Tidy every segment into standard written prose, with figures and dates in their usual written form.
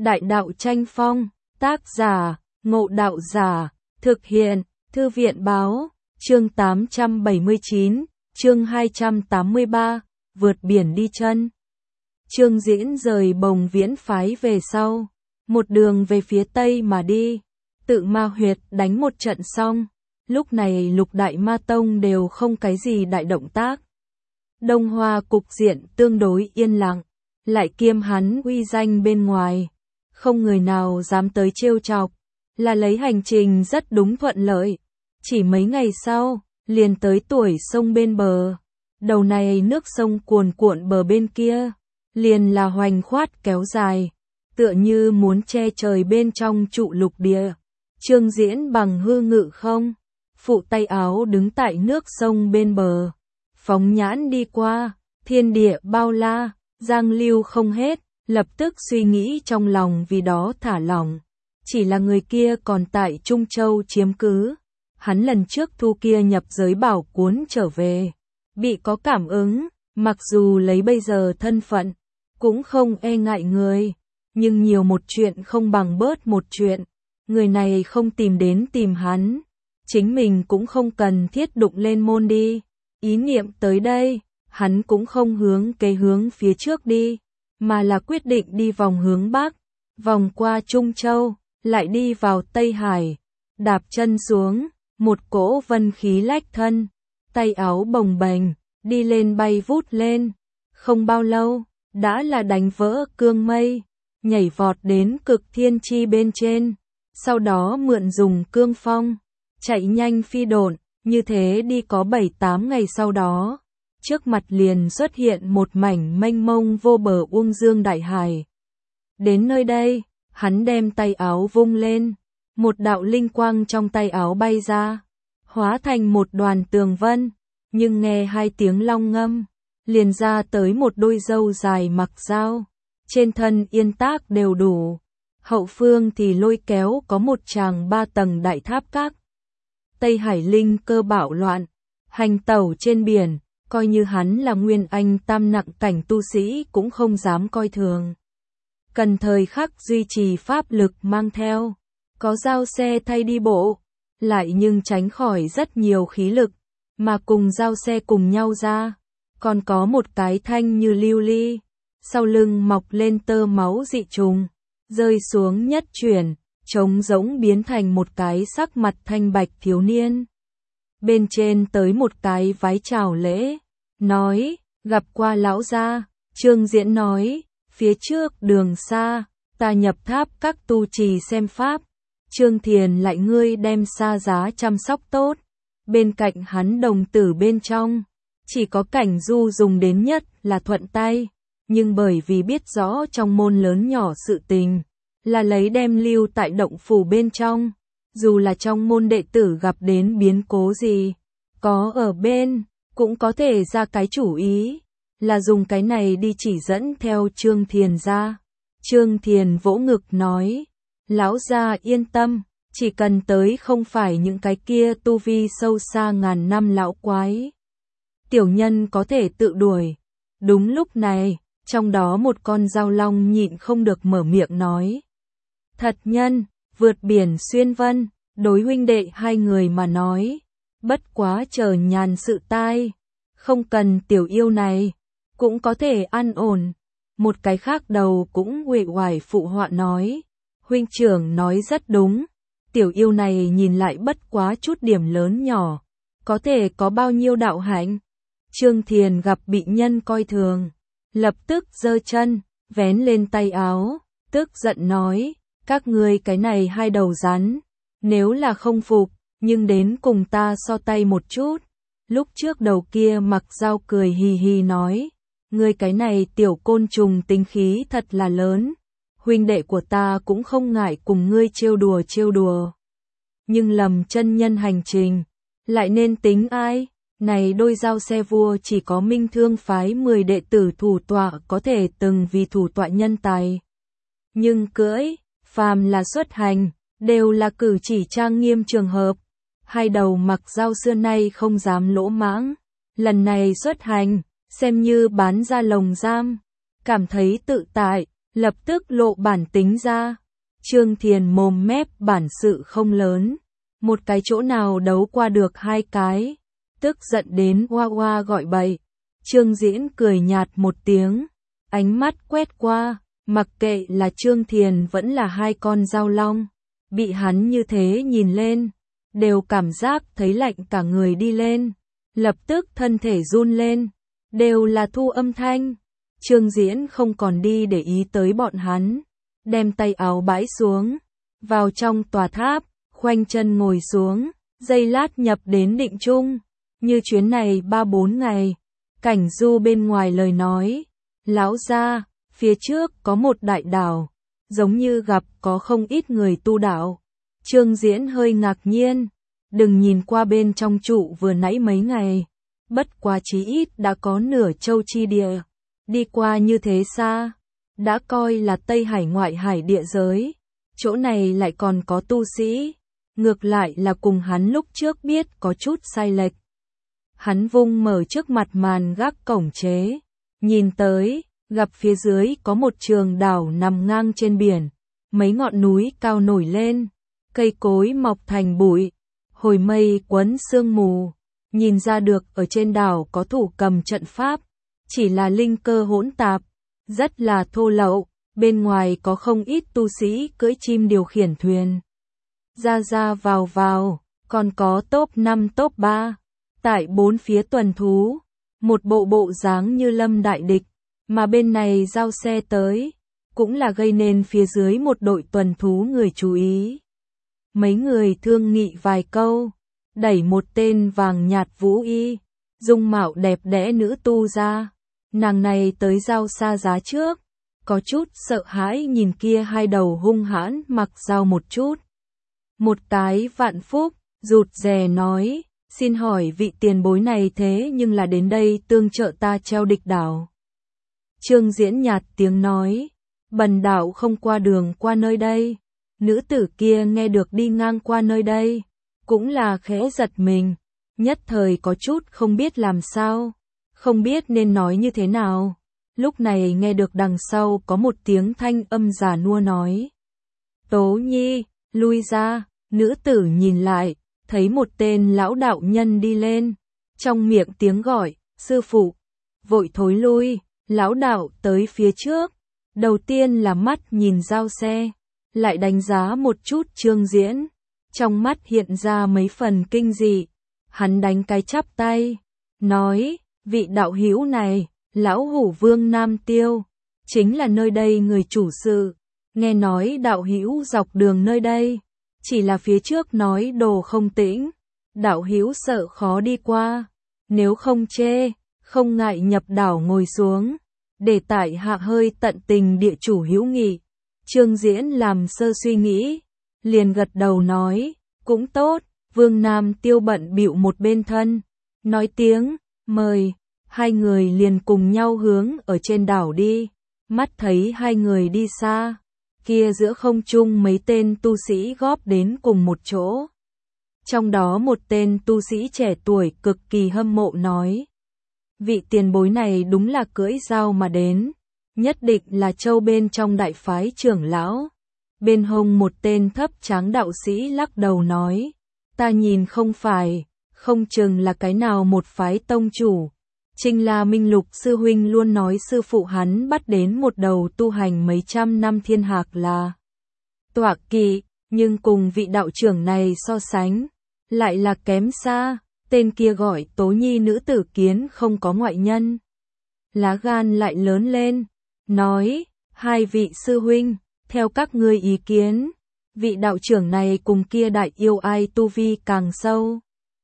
Đại đạo tranh phong, tác giả, Ngộ Đạo Giả, thực hiện, Thư viện báo, chương 879, chương 283, vượt biển đi chân. Trương Diễn rời Bồng Viễn phái về sau, một đường về phía tây mà đi, tự ma huyệt đánh một trận xong, lúc này Lục Đại Ma Tông đều không cái gì đại động tác. Đông Hoa cục diện tương đối yên lặng, lại kiêm hắn uy danh bên ngoài, không người nào dám tới trêu chọc, là lấy hành trình rất đúng thuận lợi. Chỉ mấy ngày sau, liền tới tuổi sông bên bờ, đầu này nước sông cuồn cuộn bờ bên kia, liền là hoành khoát kéo dài, tựa như muốn che trời bên trong trụ lục địa. Trương Diễn bằng hư ngự không, phụ tay áo đứng tại nước sông bên bờ, phóng nhãn đi qua, thiên địa bao la, giang lưu không hết, lập tức suy nghĩ trong lòng vì đó thả lỏng. Chỉ là người kia còn tại Trung Châu chiếm cứ, hắn lần trước thu kia nhập giới bảo cuốn trở về, bị có cảm ứng, mặc dù lấy bây giờ thân phận, cũng không e ngại người, nhưng nhiều một chuyện không bằng bớt một chuyện, người này không tìm đến tìm hắn, chính mình cũng không cần thiết đụng lên môn đi, ý niệm tới đây, hắn cũng không hướng phía trước đi, mà là quyết định đi vòng hướng Bắc, vòng qua Trung Châu, lại đi vào Tây Hải, đạp chân xuống, một cỗ vân khí lách thân, tay áo bồng bềnh, đi lên bay vút lên, không bao lâu, đã là đánh vỡ cương mây, nhảy vọt đến cực thiên chi bên trên, sau đó mượn dùng cương phong, chạy nhanh phi độn, như thế đi có 7-8 ngày sau đó, trước mặt liền xuất hiện một mảnh mênh mông vô bờ Uông Dương đại hải. Đến nơi đây, hắn đem tay áo vung lên, một đạo linh quang trong tay áo bay ra, hóa thành một đoàn tường vân, nhưng nghe hai tiếng long ngâm, liền ra tới một đôi râu dài mặc dao, trên thân yên tác đều đủ, hậu phương thì lôi kéo có một tràng 3 tầng đại tháp các. Tây Hải linh cơ bạo loạn, hành tẩu trên biển, coi như hắn là nguyên anh tam nặng cảnh tu sĩ cũng không dám coi thường. Cần thời khắc duy trì pháp lực mang theo, có giao xe thay đi bộ, lại nhưng tránh khỏi rất nhiều khí lực, mà cùng giao xe cùng nhau ra, còn có một cái thanh như lưu ly, sau lưng mọc lên tơ máu dị trùng, rơi xuống nhất chuyển, trống rỗng biến thành một cái sắc mặt thanh bạch thiếu niên. Bên trên tới một cái vái chào lễ, nói, gặp qua lão gia. Trương Diễn nói, phía trước đường xa, ta nhập tháp các tu trì xem pháp, Trương Thiền lại ngươi đem xa giá chăm sóc tốt, bên cạnh hắn đồng tử bên trong, chỉ có Cảnh Du dùng đến nhất là thuận tay, nhưng bởi vì biết rõ trong môn lớn nhỏ sự tình, là lấy đem lưu tại động phủ bên trong, dù là trong môn đệ tử gặp đến biến cố gì, có ở bên, cũng có thể ra cái chủ ý, là dùng cái này đi chỉ dẫn theo Trương Thiền ra. Trương Thiền vỗ ngực nói, lão gia yên tâm, chỉ cần tới không phải những cái kia tu vi sâu xa ngàn năm lão quái, tiểu nhân có thể tự đuổi. Đúng lúc này, trong đó một con dao long nhịn không được mở miệng nói, thật nhân, vượt biển xuyên vân, đối huynh đệ hai người mà nói, bất quá chờ nhàn sự tai, không cần tiểu yêu này, cũng có thể an ổn. Một cái khác đầu cũng uể oải phụ họa nói, huynh trưởng nói rất đúng, tiểu yêu này nhìn lại bất quá chút điểm lớn nhỏ, có thể có bao nhiêu đạo hạnh. Trương Thiền gặp bị nhân coi thường, lập tức giơ chân, vén lên tay áo, tức giận nói, các ngươi cái này hai đầu rắn, nếu là không phục, nhưng đến cùng ta so tay một chút. Lúc trước đầu kia mặc dao cười hì hì nói, ngươi cái này tiểu côn trùng tính khí thật là lớn, huynh đệ của ta cũng không ngại cùng ngươi trêu đùa. Nhưng lầm chân nhân hành trình, lại nên tính ai? Này đôi dao xe vua chỉ có Minh Thương phái 10 đệ tử thủ tọa có thể từng vì thủ tọa nhân tài. Nhưng cưỡi, phàm là xuất hành, đều là cử chỉ trang nghiêm trường hợp. Hai đầu mặc dao xưa nay không dám lỗ mãng, lần này xuất hành, xem như bán ra lồng giam, cảm thấy tự tại, lập tức lộ bản tính ra. Trương Thiền mồm mép bản sự không lớn, một cái chỗ nào đấu qua được hai cái, tức giận đến oa oa gọi bậy. Trương Diễn cười nhạt một tiếng, ánh mắt quét qua, mặc kệ là Trương Thiền vẫn là hai con dao long, bị hắn như thế nhìn lên, đều cảm giác thấy lạnh cả người đi lên, lập tức thân thể run lên, đều là thu âm thanh. Trương Diễn không còn đi để ý tới bọn hắn, đem tay áo bãi xuống, vào trong tòa tháp, khoanh chân ngồi xuống, giây lát nhập đến định chung, như chuyến này 3-4 ngày. Cảnh Du bên ngoài lời nói, lão gia, phía trước có một đại đảo, giống như gặp có không ít người tu đạo. Trương Diễn hơi ngạc nhiên, đừng nhìn qua bên trong trụ vừa nãy mấy ngày, bất quá chí ít đã có nửa châu chi địa, đi qua như thế xa, đã coi là Tây Hải ngoại hải địa giới, chỗ này lại còn có tu sĩ, ngược lại là cùng hắn lúc trước biết có chút sai lệch. Hắn vung mở trước mặt màn gác cổng chế, nhìn tới, gặp phía dưới có một trường đảo nằm ngang trên biển, mấy ngọn núi cao nổi lên, cây cối mọc thành bụi, hồi mây quấn sương mù, nhìn ra được ở trên đảo có thủ cầm trận pháp, chỉ là linh cơ hỗn tạp, rất là thô lậu, bên ngoài có không ít tu sĩ cưỡi chim điều khiển thuyền. Ra ra vào vào, còn có top 5 top 3, tại bốn phía tuần thú, một bộ bộ dáng như lâm đại địch, mà bên này giao xe tới, cũng là gây nên phía dưới một đội tuần thú người chú ý. Mấy người thương nghị vài câu, đẩy một tên vàng nhạt vũ y, dung mạo đẹp đẽ nữ tu ra, nàng này tới giao xa giá trước, có chút sợ hãi nhìn kia hai đầu hung hãn mặc dao một chút. Một cái vạn phúc, rụt rè nói, xin hỏi vị tiền bối này thế nhưng là đến đây tương trợ ta treo địch đảo. Trương Diễn nhạt tiếng nói, bần đạo không qua đường qua nơi đây. Nữ tử kia nghe được đi ngang qua nơi đây, cũng là khẽ giật mình, nhất thời có chút không biết làm sao, không biết nên nói như thế nào. Lúc này nghe được đằng sau có một tiếng thanh âm già nua nói, Tố Nhi, lui ra. Nữ tử nhìn lại, thấy một tên lão đạo nhân đi lên, trong miệng tiếng gọi, sư phụ, vội thối lui. Lão đạo tới phía trước, đầu tiên là mắt nhìn giao xe, lại đánh giá một chút Trương Diễn, trong mắt hiện ra mấy phần kinh dị, hắn đánh cái chắp tay, nói, vị đạo hữu này, lão hủ Vương Nam Tiêu, chính là nơi đây người chủ sự, nghe nói đạo hữu dọc đường nơi đây, chỉ là phía trước nói đồ không tĩnh, đạo hữu sợ khó đi qua, nếu không chê, không ngại nhập đảo ngồi xuống, để tại hạ hơi tận tình địa chủ hữu nghị. Trương Diễn làm sơ suy nghĩ, liền gật đầu nói, cũng tốt. Vương Nam Tiêu bận bịu một bên thân, nói tiếng, mời, hai người liền cùng nhau hướng ở trên đảo đi, mắt thấy hai người đi xa, kia giữa không trung mấy tên tu sĩ góp đến cùng một chỗ. Trong đó một tên tu sĩ trẻ tuổi cực kỳ hâm mộ nói, vị tiền bối này đúng là cưỡi dao mà đến, nhất định là châu bên trong đại phái trưởng lão. Bên hông một tên thấp tráng đạo sĩ lắc đầu nói, ta nhìn không phải, không chừng là cái nào một phái tông chủ. Trinh La Minh Lục sư huynh luôn nói sư phụ hắn bắt đến một đầu tu hành mấy trăm năm thiên hạc là tọa kỵ, nhưng cùng vị đạo trưởng này so sánh, lại là kém xa. Tên kia gọi Tố Nhi nữ tử kiến không có ngoại nhân. Lá gan lại lớn lên, nói, hai vị sư huynh, theo các ngươi ý kiến, vị đạo trưởng này cùng kia đại yêu ai tu vi càng sâu.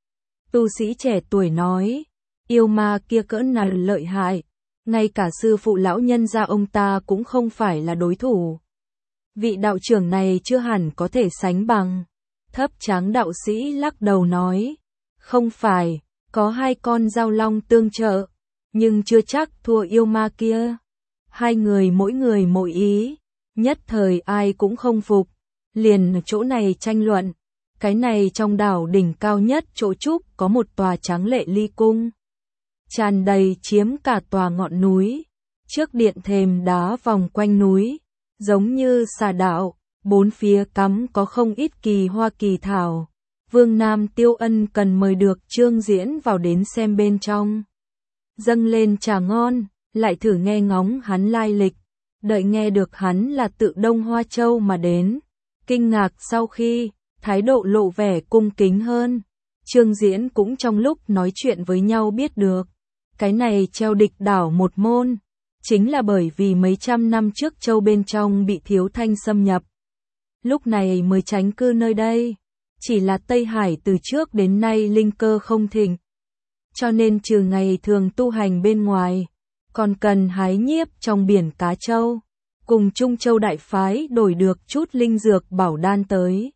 Tu sĩ trẻ tuổi nói, yêu ma kia cỡ nào lợi hại, ngay cả sư phụ lão nhân gia ông ta cũng không phải là đối thủ. Vị đạo trưởng này chưa hẳn có thể sánh bằng. Thấp tráng đạo sĩ lắc đầu nói, không phải, có hai con dao long tương trợ, nhưng chưa chắc thua yêu ma kia. Hai người mỗi ý, nhất thời ai cũng không phục, liền chỗ này tranh luận. Cái này trong đảo đỉnh cao nhất chỗ trúc có một tòa tráng lệ ly cung, tràn đầy chiếm cả tòa ngọn núi. Trước điện thềm đá vòng quanh núi, giống như xà đạo, bốn phía cắm có không ít kỳ hoa kỳ thảo. Vương Nam Tiêu ân cần mời được Trương Diễn vào đến xem bên trong. Dâng lên trà ngon, lại thử nghe ngóng hắn lai lịch. Đợi nghe được hắn là tự Đông Hoa Châu mà đến. Kinh ngạc sau khi, thái độ lộ vẻ cung kính hơn. Trương Diễn cũng trong lúc nói chuyện với nhau biết được. Cái này treo địch đảo một môn. Chính là bởi vì mấy trăm năm trước châu bên trong bị Thiếu Thanh xâm nhập. Lúc này mới tránh cư nơi đây. Chỉ là Tây Hải từ trước đến nay linh cơ không thịnh. Cho nên trừ ngày thường tu hành bên ngoài, còn cần hái nhiếp trong biển Cá Châu. Cùng Trung Châu đại phái đổi được chút linh dược bảo đan tới.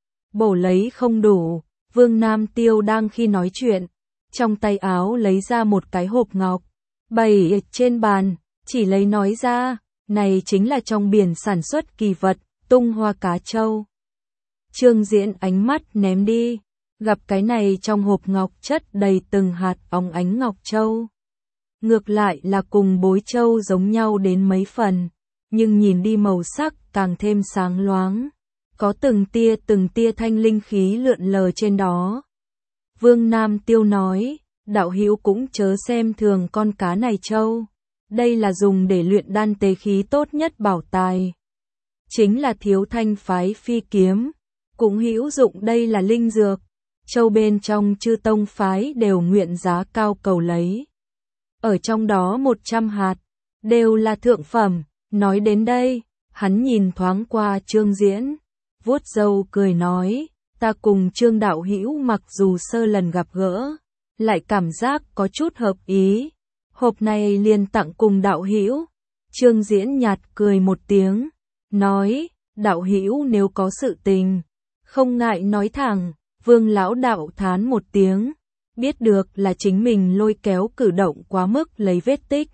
Bổ lấy không đủ, Vương Nam Tiêu đang khi nói chuyện. Trong tay áo lấy ra một cái hộp ngọc. Bày trên bàn, chỉ lấy nói ra, này chính là trong biển sản xuất kỳ vật, tung hoa Cá Châu. Trương Diễn ánh mắt ném đi, gặp cái này trong hộp ngọc chất đầy từng hạt óng ánh ngọc châu. Ngược lại là cùng bối châu giống nhau đến mấy phần, nhưng nhìn đi màu sắc càng thêm sáng loáng, có từng tia thanh linh khí lượn lờ trên đó. Vương Nam Tiêu nói, đạo hữu cũng chớ xem thường con cá này châu, đây là dùng để luyện đan tế khí tốt nhất bảo tài. Chính là Thiếu Thanh phái phi kiếm, cũng hữu dụng đây là linh dược, châu bên trong chư tông phái đều nguyện giá cao cầu lấy. Ở trong đó 100 hạt, đều là thượng phẩm. Nói đến đây, hắn nhìn thoáng qua Trương Diễn, vuốt râu cười nói, ta cùng Trương đạo hữu mặc dù sơ lần gặp gỡ, lại cảm giác có chút hợp ý. Hộp này liền tặng cùng đạo hữu. Trương Diễn nhạt cười một tiếng, nói, đạo hữu nếu có sự tình, không ngại nói thẳng. Vương lão đạo thán một tiếng, biết được là chính mình lôi kéo cử động quá mức lấy vết tích.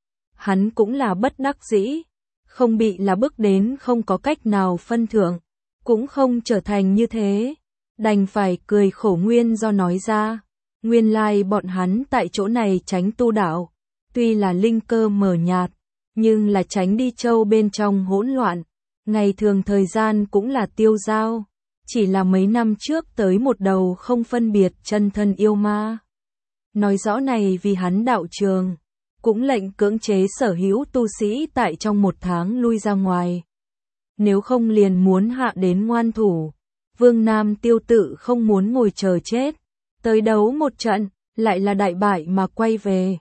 Hắn cũng là bất đắc dĩ, không bị là bước đến không có cách nào phân thưởng, cũng không trở thành như thế, đành phải cười khổ nguyên do nói ra. Nguyên lai bọn hắn tại chỗ này tránh tu đạo, tuy là linh cơ mờ nhạt, nhưng là tránh đi châu bên trong hỗn loạn, ngày thường thời gian cũng là tiêu dao. Chỉ là mấy năm trước tới một đầu không phân biệt chân thân yêu ma. Nói rõ này vì hắn đạo trường, cũng lệnh cưỡng chế sở hữu tu sĩ tại trong 1 tháng lui ra ngoài. Nếu không liền muốn hạ đến ngoan thủ. Vương Nam Tiêu tự không muốn ngồi chờ chết. Tới đấu một trận, lại là đại bại mà quay về.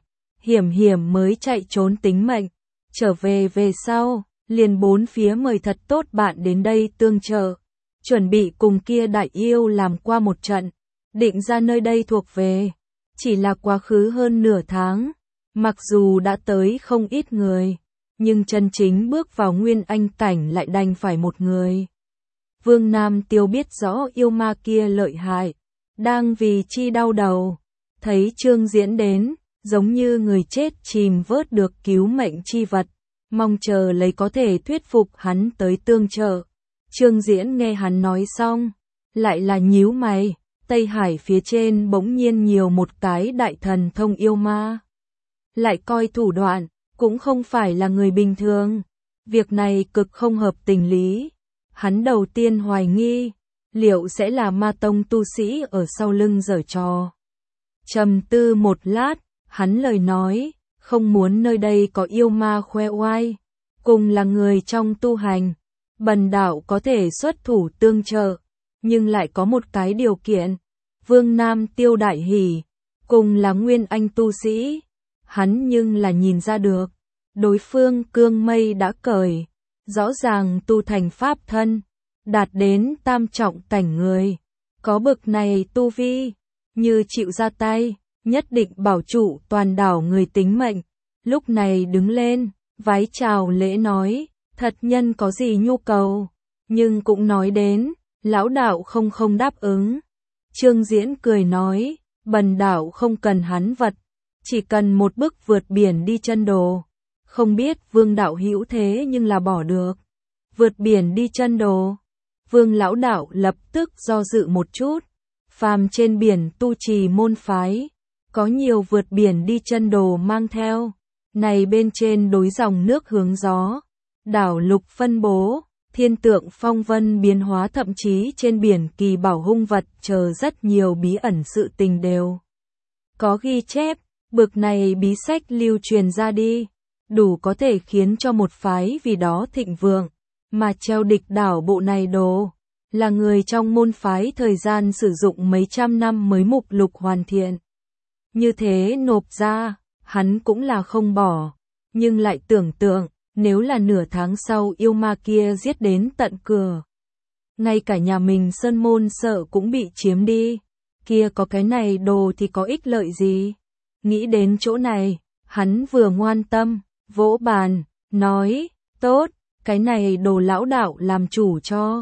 Hiểm mới chạy trốn tính mệnh. Trở về sau, liền bốn phía mời thật tốt bạn đến đây tương trợ. Chuẩn bị cùng kia đại yêu làm qua một trận, định ra nơi đây thuộc về. Chỉ là quá khứ hơn nửa tháng, mặc dù đã tới không ít người, nhưng chân chính bước vào nguyên anh cảnh lại đành phải một người. Vương Nam Tiêu biết rõ yêu ma kia lợi hại, đang vì chi đau đầu, thấy Trương Diễn đến, giống như người chết chìm vớt được cứu mệnh chi vật, mong chờ lấy có thể thuyết phục hắn tới tương trợ. Trương Diễn nghe hắn nói xong, lại là nhíu mày, Tây Hải phía trên bỗng nhiên nhiều một cái đại thần thông yêu ma. Lại coi thủ đoạn, cũng không phải là người bình thường. Việc này cực không hợp tình lý. Hắn đầu tiên hoài nghi, liệu sẽ là ma tông tu sĩ ở sau lưng giở trò. Trầm tư một lát, hắn lời nói, không muốn nơi đây có yêu ma khoe oai, cùng là người trong tu hành. Bần đạo có thể xuất thủ tương trợ, nhưng lại có một cái điều kiện. Vương Nam Tiêu đại hỉ, cùng là nguyên anh tu sĩ, hắn nhưng là nhìn ra được, đối phương cương mây đã cởi, rõ ràng tu thành pháp thân, đạt đến tam trọng cảnh người, có bực này tu vi, như chịu ra tay, nhất định bảo trụ toàn đảo người tính mệnh. Lúc này đứng lên, vái chào lễ nói, thật nhân có gì nhu cầu, nhưng cũng nói đến, lão đạo không đáp ứng. Trương Diễn cười nói, bần đạo không cần hắn vật, chỉ cần một bức vượt biển đi chân đồ. Không biết Vương đạo hữu thế nhưng là bỏ được. Vượt biển đi chân đồ. Vương lão đạo lập tức do dự một chút. Phàm trên biển tu trì môn phái, có nhiều vượt biển đi chân đồ mang theo. Này bên trên đối dòng nước hướng gió, đảo lục phân bố, thiên tượng phong vân biến hóa, thậm chí trên biển kỳ bảo hung vật chờ rất nhiều bí ẩn sự tình đều có ghi chép. Bực này bí sách lưu truyền ra đi, đủ có thể khiến cho một phái vì đó thịnh vượng, mà treo địch đảo bộ này đồ, là người trong môn phái thời gian sử dụng mấy trăm năm mới mục lục hoàn thiện. Như thế nộp ra, hắn cũng là không bỏ, nhưng lại tưởng tượng, nếu là nửa tháng sau yêu ma kia giết đến tận cửa, ngay cả nhà mình sơn môn sợ cũng bị chiếm đi, kia có cái này đồ thì có ích lợi gì? Nghĩ đến chỗ này, hắn vừa ngoan tâm, vỗ bàn, nói, tốt, cái này đồ lão đạo làm chủ cho.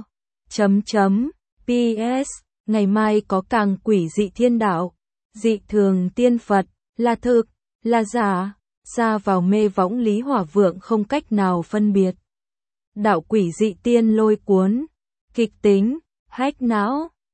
PS, ngày mai có càng quỷ dị thiên đạo, dị thường tiên Phật, là thực, là giả, ra vào mê võng Lý Hỏa Vượng không cách nào phân biệt. Đạo quỷ dị tiên lôi cuốn, kịch tính, hách não.